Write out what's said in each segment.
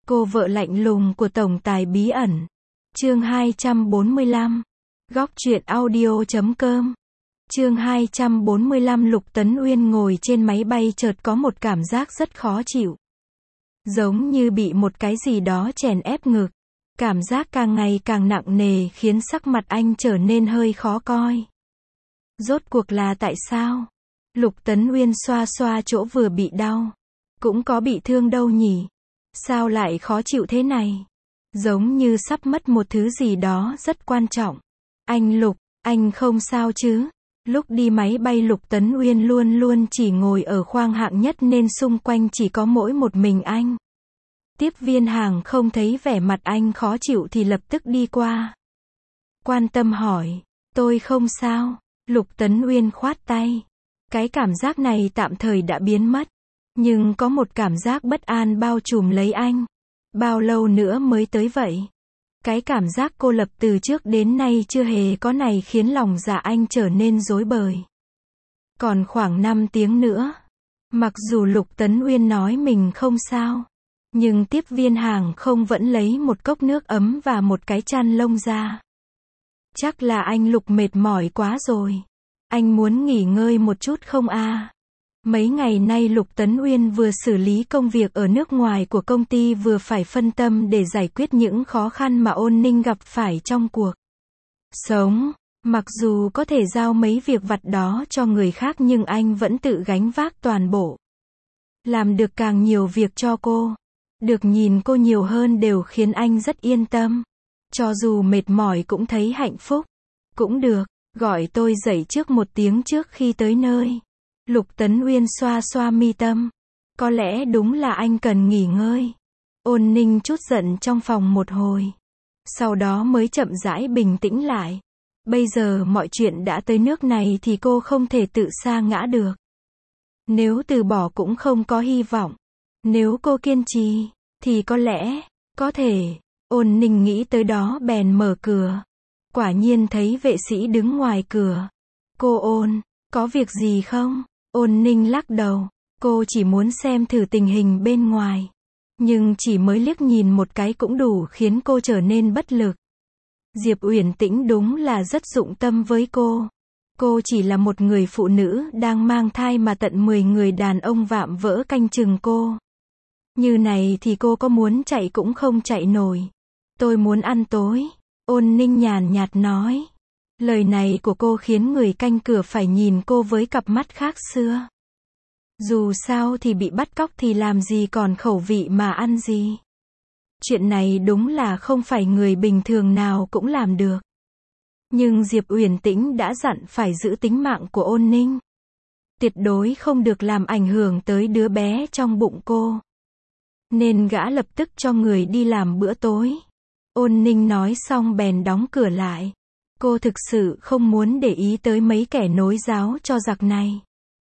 Cô vợ lạnh lùng của tổng tài bí ẩn. Chương 245. Góc truyện audio.com. Chương 245. Lục Tấn Uyên ngồi trên máy bay chợt có một cảm giác rất khó chịu. Giống như bị một cái gì đó chèn ép ngực. Cảm giác càng ngày càng nặng nề khiến sắc mặt anh trở nên hơi khó coi. Rốt cuộc là tại sao? Lục Tấn Uyên xoa xoa chỗ vừa bị đau. Cũng có bị thương đâu nhỉ? Sao lại khó chịu thế này? Giống như sắp mất một thứ gì đó rất quan trọng. Anh Lục, anh không sao chứ? Lúc đi máy bay Lục Tấn Uyên luôn luôn chỉ ngồi ở khoang hạng nhất nên xung quanh chỉ có mỗi một mình anh. Tiếp viên hàng không thấy vẻ mặt anh khó chịu thì lập tức đi qua. Quan tâm hỏi, tôi không sao. Lục Tấn Uyên khoát tay. Cái cảm giác này tạm thời đã biến mất. Nhưng có một cảm giác bất an bao trùm lấy anh. Bao lâu nữa mới tới vậy? Cái cảm giác cô lập từ trước đến nay chưa hề có này khiến lòng dạ anh trở nên rối bời. Còn khoảng 5 tiếng nữa. Mặc dù Lục Tấn Uyên nói mình không sao. Nhưng tiếp viên hàng không vẫn lấy một cốc nước ấm và một cái chăn lông ra. Chắc là anh Lục mệt mỏi quá rồi. Anh muốn nghỉ ngơi một chút không à? Mấy ngày nay Lục Tấn Uyên vừa xử lý công việc ở nước ngoài của công ty vừa phải phân tâm để giải quyết những khó khăn mà Ôn Ninh gặp phải trong cuộc sống. Mặc dù có thể giao mấy việc vặt đó cho người khác nhưng anh vẫn tự gánh vác toàn bộ. Làm được càng nhiều việc cho cô, được nhìn cô nhiều hơn đều khiến anh rất yên tâm. Cho dù mệt mỏi cũng thấy hạnh phúc. Cũng được, gọi tôi dậy trước 1 tiếng trước khi tới nơi. Lục Tấn Uyên xoa xoa mi tâm. Có lẽ đúng là anh cần nghỉ ngơi. Ôn Ninh chút giận trong phòng một hồi. Sau đó mới chậm rãi bình tĩnh lại. Bây giờ mọi chuyện đã tới nước này thì cô không thể tự sa ngã được. Nếu từ bỏ cũng không có hy vọng. Nếu cô kiên trì, thì có lẽ, có thể. Ôn Ninh nghĩ tới đó bèn mở cửa. Quả nhiên thấy vệ sĩ đứng ngoài cửa. Cô Ôn, có việc gì không? Ôn Ninh lắc đầu. Cô chỉ muốn xem thử tình hình bên ngoài. Nhưng chỉ mới liếc nhìn một cái cũng đủ khiến cô trở nên bất lực. Diệp Uyển Tĩnh đúng là rất dụng tâm với cô. Cô chỉ là một người phụ nữ đang mang thai mà tận 10 người đàn ông vạm vỡ canh chừng cô. Như này thì cô có muốn chạy cũng không chạy nổi. Tôi muốn ăn tối. Ôn Ninh nhàn nhạt nói. Lời này của cô khiến người canh cửa phải nhìn cô với cặp mắt khác xưa. Dù sao thì bị bắt cóc thì làm gì còn khẩu vị mà ăn gì. Chuyện này đúng là không phải người bình thường nào cũng làm được. Nhưng Diệp Uyển Tĩnh đã dặn phải giữ tính mạng của Ôn Ninh. Tuyệt đối không được làm ảnh hưởng tới đứa bé trong bụng cô. Nên gã lập tức cho người đi làm bữa tối. Ôn Ninh nói xong bèn đóng cửa lại. Cô thực sự không muốn để ý tới mấy kẻ nối giáo cho giặc này.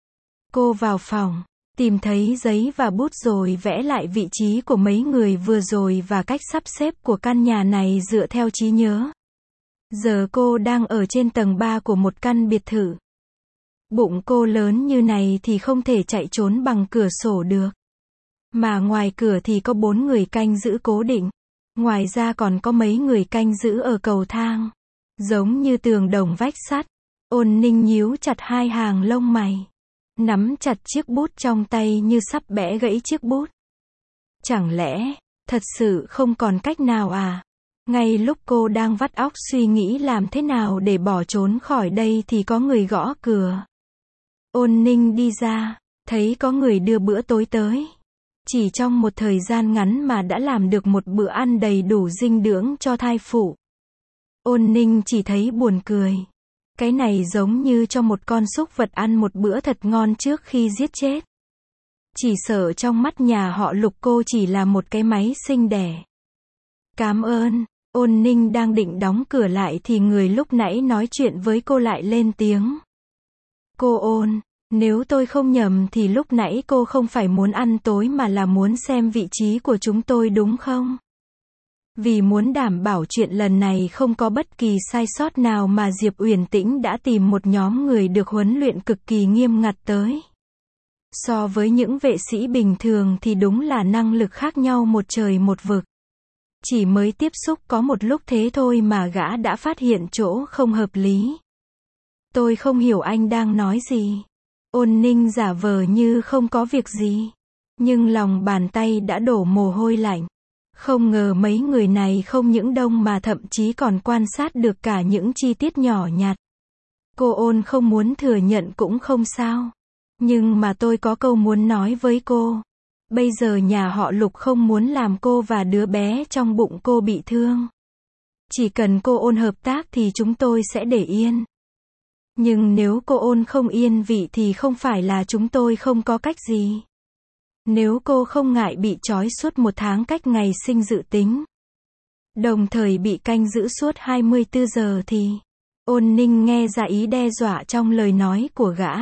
Cô vào phòng, tìm thấy giấy và bút rồi vẽ lại vị trí của mấy người vừa rồi và cách sắp xếp của căn nhà này dựa theo trí nhớ. Giờ cô đang ở trên tầng 3 của một căn biệt thự. Bụng cô lớn như này thì không thể chạy trốn bằng cửa sổ được. Mà ngoài cửa thì có 4 người canh giữ cố định. Ngoài ra còn có mấy người canh giữ ở cầu thang. Giống như tường đồng vách sắt. Ôn Ninh nhíu chặt 2 hàng lông mày. Nắm chặt chiếc bút trong tay như sắp bẻ gãy chiếc bút. Chẳng lẽ, thật sự không còn cách nào à? Ngay lúc cô đang vắt óc suy nghĩ làm thế nào để bỏ trốn khỏi đây thì có người gõ cửa. Ôn Ninh đi ra, thấy có người đưa bữa tối tới. Chỉ trong một thời gian ngắn mà đã làm được một bữa ăn đầy đủ dinh dưỡng cho thai phụ. Ôn Ninh chỉ thấy buồn cười. Cái này giống như cho một con súc vật ăn một bữa thật ngon trước khi giết chết. Chỉ sợ trong mắt nhà họ Lục cô chỉ là một cái máy sinh đẻ. Cảm ơn. Ôn Ninh đang định đóng cửa lại thì người lúc nãy nói chuyện với cô lại lên tiếng. Cô Ôn, nếu tôi không nhầm thì lúc nãy cô không phải muốn ăn tối mà là muốn xem vị trí của chúng tôi đúng không? Vì muốn đảm bảo chuyện lần này không có bất kỳ sai sót nào mà Diệp Uyển Tĩnh đã tìm một nhóm người được huấn luyện cực kỳ nghiêm ngặt tới. So với những vệ sĩ bình thường thì đúng là năng lực khác nhau một trời một vực. Chỉ mới tiếp xúc có một lúc thế thôi mà gã đã phát hiện chỗ không hợp lý. Tôi không hiểu anh đang nói gì. Ôn Ninh giả vờ như không có việc gì. Nhưng lòng bàn tay đã đổ mồ hôi lạnh. Không ngờ mấy người này không những đông mà thậm chí còn quan sát được cả những chi tiết nhỏ nhặt. Cô Ôn không muốn thừa nhận cũng không sao. Nhưng mà tôi có câu muốn nói với cô. Bây giờ nhà họ Lục không muốn làm cô và đứa bé trong bụng cô bị thương. Chỉ cần cô Ôn hợp tác thì chúng tôi sẽ để yên. Nhưng nếu cô Ôn không yên vị thì không phải là chúng tôi không có cách gì. Nếu cô không ngại bị trói suốt 1 tháng cách ngày sinh dự tính, đồng thời bị canh giữ suốt 24 giờ thì... Ôn Ninh nghe ra ý đe dọa trong lời nói của gã.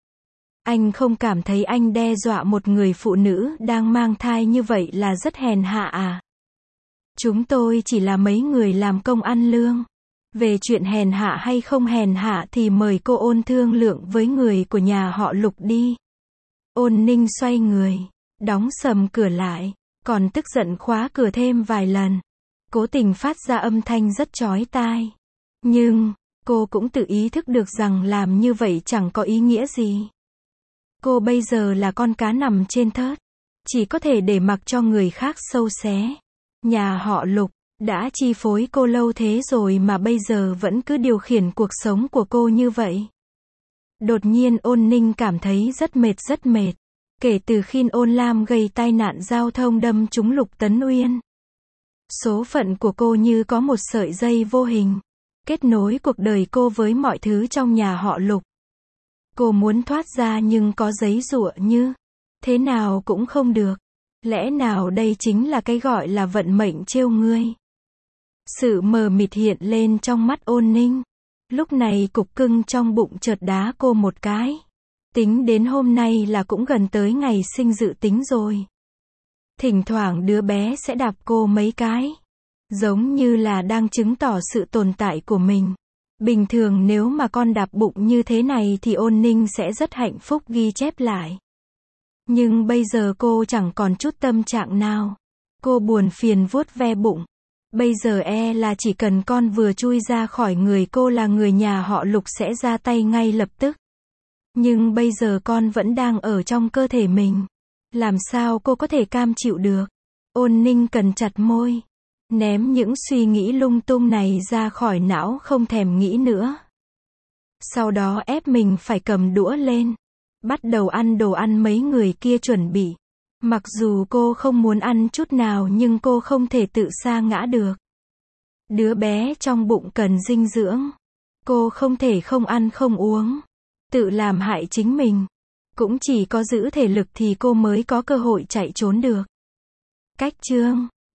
Anh không cảm thấy anh đe dọa một người phụ nữ đang mang thai như vậy là rất hèn hạ à? Chúng tôi chỉ là mấy người làm công ăn lương. Về chuyện hèn hạ hay không hèn hạ thì mời cô Ôn thương lượng với người của nhà họ Lục đi. Ôn Ninh xoay người, đóng sầm cửa lại, còn tức giận khóa cửa thêm vài lần. Cố tình phát ra âm thanh rất chói tai. Nhưng, cô cũng tự ý thức được rằng làm như vậy chẳng có ý nghĩa gì. Cô bây giờ là con cá nằm trên thớt, chỉ có thể để mặc cho người khác xâu xé. Nhà họ Lục đã chi phối cô lâu thế rồi mà bây giờ vẫn cứ điều khiển cuộc sống của cô như vậy. Đột nhiên Ôn Ninh cảm thấy rất mệt. Kể từ khi Ôn Lam gây tai nạn giao thông đâm trúng Lục Tấn Uyên, số phận của cô như có một sợi dây vô hình, kết nối cuộc đời cô với mọi thứ trong nhà họ Lục. Cô muốn thoát ra nhưng có giấy giụa như thế nào cũng không được. Lẽ nào đây chính là cái gọi là vận mệnh trêu ngươi? Sự mờ mịt hiện lên trong mắt Ôn Ninh. Lúc này cục cưng trong bụng chợt đá cô một cái. Tính đến hôm nay là cũng gần tới ngày sinh dự tính rồi. Thỉnh thoảng đứa bé sẽ đạp cô mấy cái. Giống như là đang chứng tỏ sự tồn tại của mình. Bình thường nếu mà con đạp bụng như thế này thì Ôn Ninh sẽ rất hạnh phúc ghi chép lại. Nhưng bây giờ cô chẳng còn chút tâm trạng nào. Cô buồn phiền vuốt ve bụng. Bây giờ là chỉ cần con vừa chui ra khỏi người cô là người nhà họ Lục sẽ ra tay ngay lập tức. Nhưng bây giờ con vẫn đang ở trong cơ thể mình. Làm sao cô có thể cam chịu được? Ôn Ninh cắn chặt môi. Ném những suy nghĩ lung tung này ra khỏi não, không thèm nghĩ nữa. Sau đó ép mình phải cầm đũa lên. Bắt đầu ăn đồ ăn mấy người kia chuẩn bị. Mặc dù cô không muốn ăn chút nào nhưng cô không thể tự sa ngã được. Đứa bé trong bụng cần dinh dưỡng. Cô không thể không ăn không uống. Tự làm hại chính mình. Cũng chỉ có giữ thể lực thì cô mới có cơ hội chạy trốn được. Cách chương